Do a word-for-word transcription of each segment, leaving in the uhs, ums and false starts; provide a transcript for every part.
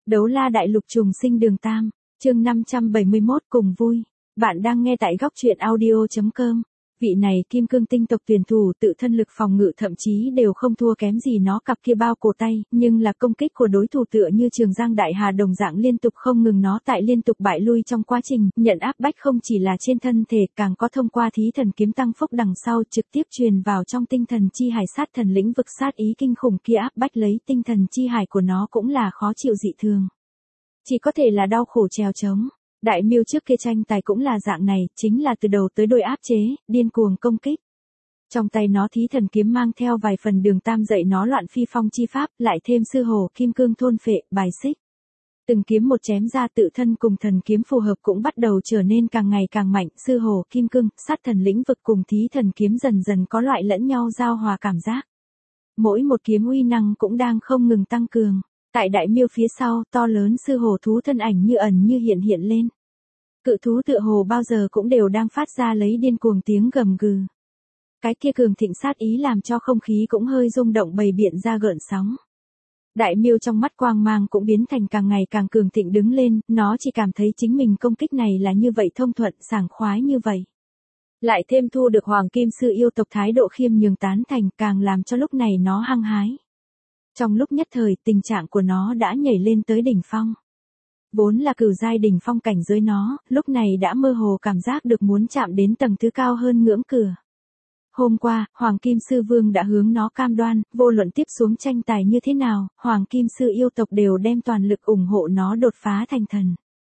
Đấu la đại lục trùng sinh đường tam, chương năm trăm bảy mươi mốt cùng vui. Bạn đang nghe tại góc truyện audio chấm com. Vị này kim cương tinh tộc tuyển thủ tự thân lực phòng ngự thậm chí đều không thua kém gì nó cặp kia bao cổ tay, nhưng là công kích của đối thủ tựa như Trường Giang Đại Hà đồng dạng liên tục không ngừng, nó tại liên tục bại lui trong quá trình, nhận áp bách không chỉ là trên thân thể, càng có thông qua thí thần kiếm tăng phúc đằng sau trực tiếp truyền vào trong tinh thần chi hải, sát thần lĩnh vực sát ý kinh khủng kia áp bách lấy tinh thần chi hải của nó cũng là khó chịu dị thường. Chỉ có thể là đau khổ trèo trống. Đại miêu trước kia tranh tài cũng là dạng này, chính là từ đầu tới đuôi áp chế, điên cuồng công kích. Trong tay nó thí thần kiếm mang theo vài phần đường tam dạy nó loạn phi phong chi pháp, lại thêm sư hồ kim cương thôn phệ, bài xích. Từng kiếm một chém ra, tự thân cùng thần kiếm phù hợp cũng bắt đầu trở nên càng ngày càng mạnh, sư hồ kim cương, sát thần lĩnh vực cùng thí thần kiếm dần dần có loại lẫn nhau giao hòa cảm giác. Mỗi một kiếm uy năng cũng đang không ngừng tăng cường. Tại đại miêu phía sau, to lớn sư hồ thú thân ảnh như ẩn như hiện hiện lên. Cự thú tựa hồ bao giờ cũng đều đang phát ra lấy điên cuồng tiếng gầm gừ. Cái kia cường thịnh sát ý làm cho không khí cũng hơi rung động, bày biện ra gợn sóng. Đại miêu trong mắt quang mang cũng biến thành càng ngày càng cường thịnh đứng lên, nó chỉ cảm thấy chính mình công kích này là như vậy thông thuận, sảng khoái như vậy. Lại thêm thu được hoàng kim sư yêu tộc thái độ khiêm nhường tán thành, càng làm cho lúc này nó hăng hái. Trong lúc nhất thời, tình trạng của nó đã nhảy lên tới đỉnh phong. Vốn là cửu giai đỉnh phong cảnh giới nó, lúc này đã mơ hồ cảm giác được muốn chạm đến tầng thứ cao hơn ngưỡng cửa. Hôm qua, Hoàng Kim Sư Vương đã hướng nó cam đoan, vô luận tiếp xuống tranh tài như thế nào, Hoàng Kim Sư yêu tộc đều đem toàn lực ủng hộ nó đột phá thành thần.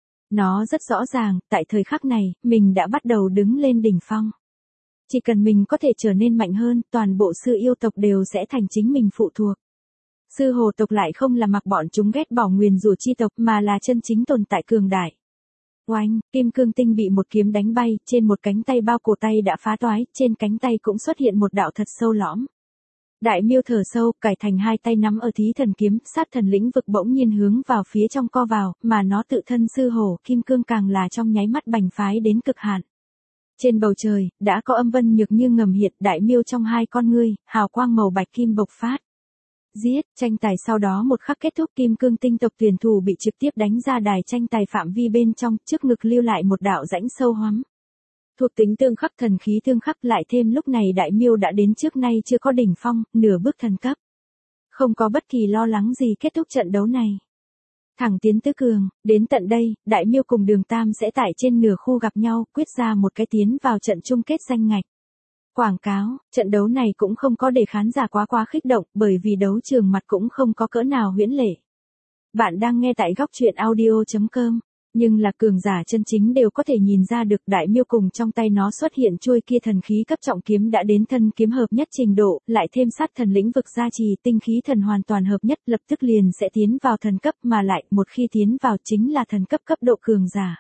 Nó rất rõ ràng, tại thời khắc này, mình đã bắt đầu đứng lên đỉnh phong. Chỉ cần mình có thể trở nên mạnh hơn, toàn bộ sư yêu tộc đều sẽ thành chính mình phụ thuộc. Sư hồ tộc lại không là mặc bọn chúng ghét bỏ nguyền rủa chi tộc, mà là chân chính tồn tại cường đại. Oanh, kim cương tinh bị một kiếm đánh bay, trên một cánh tay bao cổ tay đã phá toái, trên cánh tay cũng xuất hiện một đạo thật sâu lõm. Đại miêu thở sâu, cải thành hai tay nắm ở thí thần kiếm, sát thần lĩnh vực bỗng nhiên hướng vào phía trong co vào, mà nó tự thân sư hồ kim cương càng là trong nháy mắt bành phái đến cực hạn. Trên bầu trời, đã có âm vân nhược như ngầm hiện, đại miêu trong hai con ngươi, hào quang màu bạch kim bộc phát. Giết, tranh tài sau đó một khắc kết thúc, kim cương tinh tộc tuyển thủ bị trực tiếp đánh ra đài tranh tài phạm vi bên trong, trước ngực lưu lại một đạo rãnh sâu hoắm. Thuộc tính tương khắc, thần khí tương khắc, lại thêm lúc này đại miêu đã đến trước nay chưa có đỉnh phong, nửa bước thần cấp. Không có bất kỳ lo lắng gì kết thúc trận đấu này. Thẳng tiến tứ cường, đến tận đây, đại miêu cùng đường tam sẽ tại trên nửa khu gặp nhau, quyết ra một cái tiến vào trận chung kết danh ngạch. Quảng cáo, trận đấu này cũng không có để khán giả quá quá khích động, bởi vì đấu trường mặt cũng không có cỡ nào huyễn lệ. Bạn đang nghe tại góc truyện audio chấm com, nhưng là cường giả chân chính đều có thể nhìn ra được đại miêu cùng trong tay nó xuất hiện chuôi kia thần khí cấp trọng kiếm đã đến thân kiếm hợp nhất trình độ, lại thêm sát thần lĩnh vực gia trì, tinh khí thần hoàn toàn hợp nhất, lập tức liền sẽ tiến vào thần cấp, mà lại một khi tiến vào chính là thần cấp cấp độ cường giả.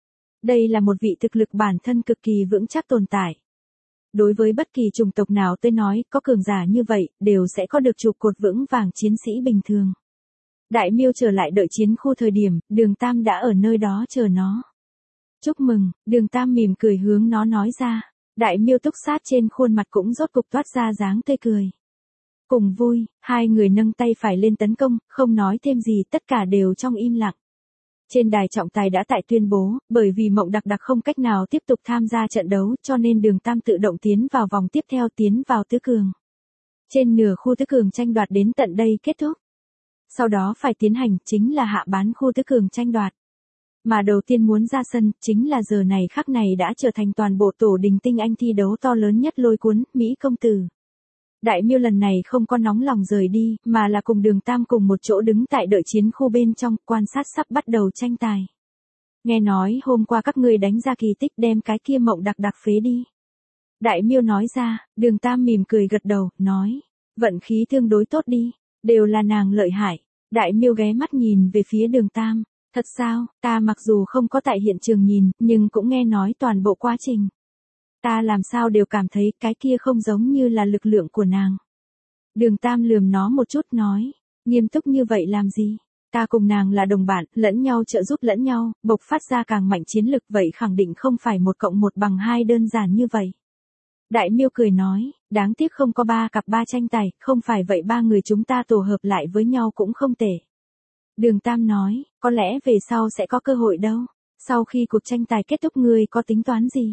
Đây là một vị thực lực bản thân cực kỳ vững chắc tồn tại. Đối với bất kỳ chủng tộc nào tôi nói, có cường giả như vậy, đều sẽ có được trụ cột vững vàng chiến sĩ bình thường. Đại miêu trở lại đợi chiến khu thời điểm, đường tam đã ở nơi đó chờ nó. Chúc mừng, đường tam mỉm cười hướng nó nói ra. Đại miêu túc sát trên khuôn mặt cũng rốt cục toát ra dáng tươi cười. Cùng vui, hai người nâng tay phải lên tấn công, không nói thêm gì, tất cả đều trong im lặng. Trên đài trọng tài đã tại tuyên bố, bởi vì Mộng Đặc Đặc không cách nào tiếp tục tham gia trận đấu, cho nên đường tam tự động tiến vào vòng tiếp theo, tiến vào tứ cường. Trên nửa khu tứ cường tranh đoạt đến tận đây kết thúc. Sau đó phải tiến hành chính là hạ bán khu tứ cường tranh đoạt. Mà đầu tiên muốn ra sân, chính là giờ này khắc này đã trở thành toàn bộ tổ đình tinh anh thi đấu to lớn nhất lôi cuốn, Mỹ công tử. Đại miêu lần này không có nóng lòng rời đi, mà là cùng đường tam cùng một chỗ đứng tại đợi chiến khu bên trong, quan sát sắp bắt đầu tranh tài. Nghe nói hôm qua các ngươi đánh ra kỳ tích, đem cái kia Mộng Đặc Đặc phế đi. Đại miêu nói ra, đường tam mỉm cười gật đầu, nói, vận khí tương đối tốt đi, đều là nàng lợi hại. Đại miêu ghé mắt nhìn về phía đường tam, thật sao, ta mặc dù không có tại hiện trường nhìn, nhưng cũng nghe nói toàn bộ quá trình. Ta làm sao đều cảm thấy cái kia không giống như là lực lượng của nàng. Đường tam lườm nó một chút nói, nghiêm túc như vậy làm gì? Ta cùng nàng là đồng bạn, lẫn nhau trợ giúp lẫn nhau, bộc phát ra càng mạnh chiến lực, vậy khẳng định không phải một cộng một bằng hai đơn giản như vậy. Đại miêu cười nói, đáng tiếc không có ba cặp ba tranh tài, không phải vậy ba người chúng ta tổ hợp lại với nhau cũng không tệ. Đường Tam nói, có lẽ về sau sẽ có cơ hội đâu. Sau khi cuộc tranh tài kết thúc ngươi có tính toán gì?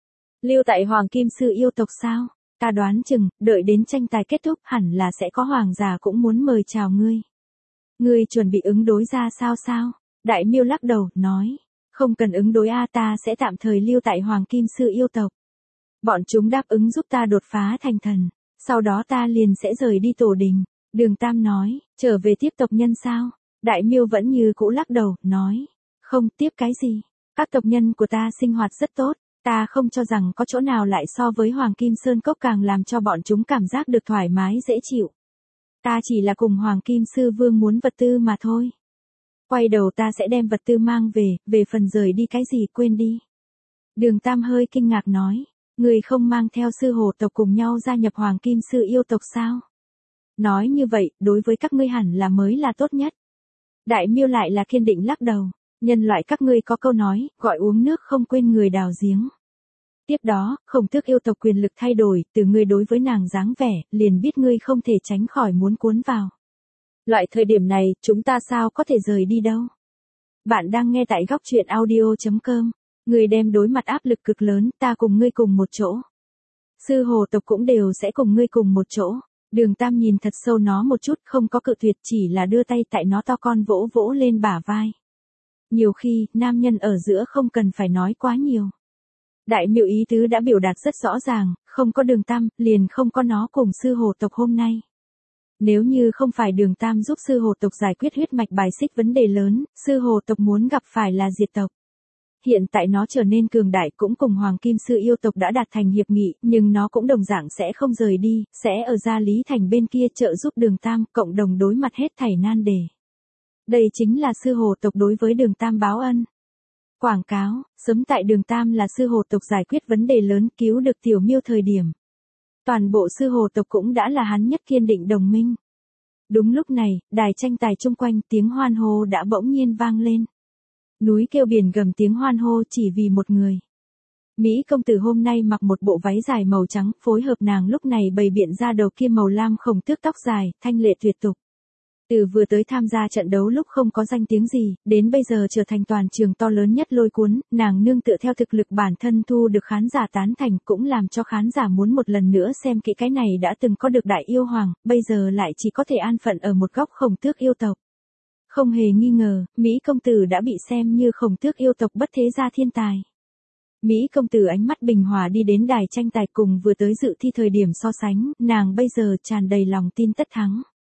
Lưu tại Hoàng Kim Sư yêu tộc sao? Ta đoán chừng, đợi đến tranh tài kết thúc hẳn là sẽ có hoàng giả cũng muốn mời chào ngươi. Ngươi chuẩn bị ứng đối ra sao sao? Đại Miêu lắc đầu, nói, không cần ứng đối a, ta sẽ tạm thời lưu tại Hoàng Kim Sư yêu tộc. Bọn chúng đáp ứng giúp ta đột phá thành thần, sau đó ta liền sẽ rời đi tổ đình. Đường Tam nói, trở về tiếp tộc nhân sao? Đại Miêu vẫn như cũ lắc đầu, nói, không tiếp cái gì, các tộc nhân của ta sinh hoạt rất tốt, ta không cho rằng có chỗ nào lại so với Hoàng Kim Sơn Cốc càng làm cho bọn chúng cảm giác được thoải mái dễ chịu. Ta chỉ là cùng Hoàng Kim Sư Vương muốn vật tư mà thôi. Quay đầu ta sẽ đem vật tư mang về, về phần rời đi cái gì quên đi. Đường Tam hơi kinh ngạc nói, người không mang theo sư hồ tộc cùng nhau gia nhập Hoàng Kim Sư yêu tộc sao? Nói như vậy, đối với các ngươi hẳn là mới là tốt nhất. Đại Miêu lại là kiên định lắc đầu, nhân loại các ngươi có câu nói, gọi uống nước không quên người đào giếng. Tiếp đó, Khổng Tước yêu tộc quyền lực thay đổi, từ ngươi đối với nàng dáng vẻ, liền biết ngươi không thể tránh khỏi muốn cuốn vào. Loại thời điểm này, chúng ta sao có thể rời đi đâu? Bạn đang nghe tại góc truyện audio chấm com. Ngươi đem đối mặt áp lực cực lớn, ta cùng ngươi cùng một chỗ. Sư hồ tộc cũng đều sẽ cùng ngươi cùng một chỗ. Đường Tam nhìn thật sâu nó một chút, không có cự tuyệt, chỉ là đưa tay tại nó to con vỗ vỗ lên bả vai. Nhiều khi, nam nhân ở giữa không cần phải nói quá nhiều. Đại Miêu ý tứ đã biểu đạt rất rõ ràng, không có Đường Tam, liền không có nó cùng sư hồ tộc hôm nay. Nếu như không phải Đường Tam giúp sư hồ tộc giải quyết huyết mạch bài xích vấn đề lớn, sư hồ tộc muốn gặp phải là diệt tộc. Hiện tại nó trở nên cường đại cũng cùng Hoàng Kim Sư yêu tộc đã đạt thành hiệp nghị, nhưng nó cũng đồng dạng sẽ không rời đi, sẽ ở Gia Lý Thành bên kia trợ giúp Đường Tam, cộng đồng đối mặt hết thảy nan đề. Đây chính là sư hồ tộc đối với Đường Tam báo ân. Quảng cáo, sớm tại Đường Tam là sư hồ tộc giải quyết vấn đề lớn, cứu được Tiểu Miêu thời điểm. Toàn bộ sư hồ tộc cũng đã là hắn nhất kiên định đồng minh. Đúng lúc này, đài tranh tài chung quanh tiếng hoan hô đã bỗng nhiên vang lên. Núi kêu biển gầm tiếng hoan hô chỉ vì một người. Mỹ công tử hôm nay mặc một bộ váy dài màu trắng, phối hợp nàng lúc này bày biện ra đầu kia màu lam Khổng Tước tóc dài, thanh lệ tuyệt tục. Từ vừa tới tham gia trận đấu lúc không có danh tiếng gì, đến bây giờ trở thành toàn trường to lớn nhất lôi cuốn, nàng nương tựa theo thực lực bản thân thu được khán giả tán thành, cũng làm cho khán giả muốn một lần nữa xem kỹ cái này đã từng có được đại yêu hoàng, bây giờ lại chỉ có thể an phận ở một góc Khổng Tước yêu tộc. Không hề nghi ngờ, Mỹ công tử đã bị xem như Khổng Tước yêu tộc bất thế gia thiên tài. Mỹ công tử ánh mắt bình hòa đi đến đài tranh tài cùng vừa tới dự thi thời điểm so sánh, nàng bây giờ tràn đầy lòng tin tất thắng.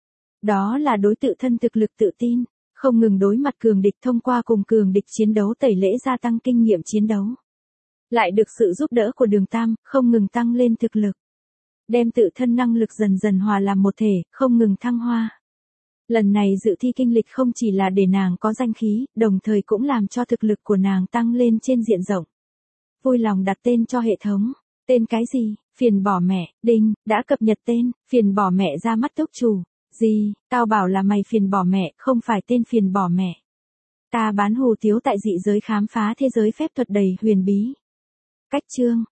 Đó là đối tự thân thực lực tự tin, không ngừng đối mặt cường địch thông qua cùng cường địch chiến đấu tẩy lễ gia tăng kinh nghiệm chiến đấu. Lại được sự giúp đỡ của Đường Tam, không ngừng tăng lên thực lực. Đem tự thân năng lực dần dần hòa làm một thể, không ngừng thăng hoa. Lần này dự thi kinh lịch không chỉ là để nàng có danh khí, đồng thời cũng làm cho thực lực của nàng tăng lên trên diện rộng. Vui lòng đặt tên cho hệ thống. Tên cái gì? Phiền bỏ mẹ, đinh, đã cập nhật tên, phiền bỏ mẹ ra mắt túc chủ. Gì, tao bảo là mày phiền bỏ mẹ, không phải tên phiền bỏ mẹ. Ta bán hù tiếu tại dị giới khám phá thế giới phép thuật đầy huyền bí. Cách chương.